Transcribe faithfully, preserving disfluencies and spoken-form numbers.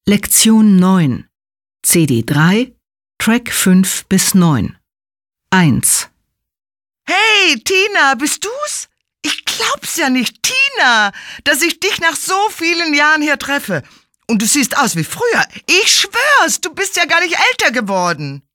Lektion neun, C D drei, Track fünf bis neun. eins. Hey, Tina, bist du's? Ich glaub's ja nicht, Tina, dass ich dich nach so vielen Jahren hier treffe. Und du siehst aus wie früher. Ich schwör's, du bist ja gar nicht älter geworden.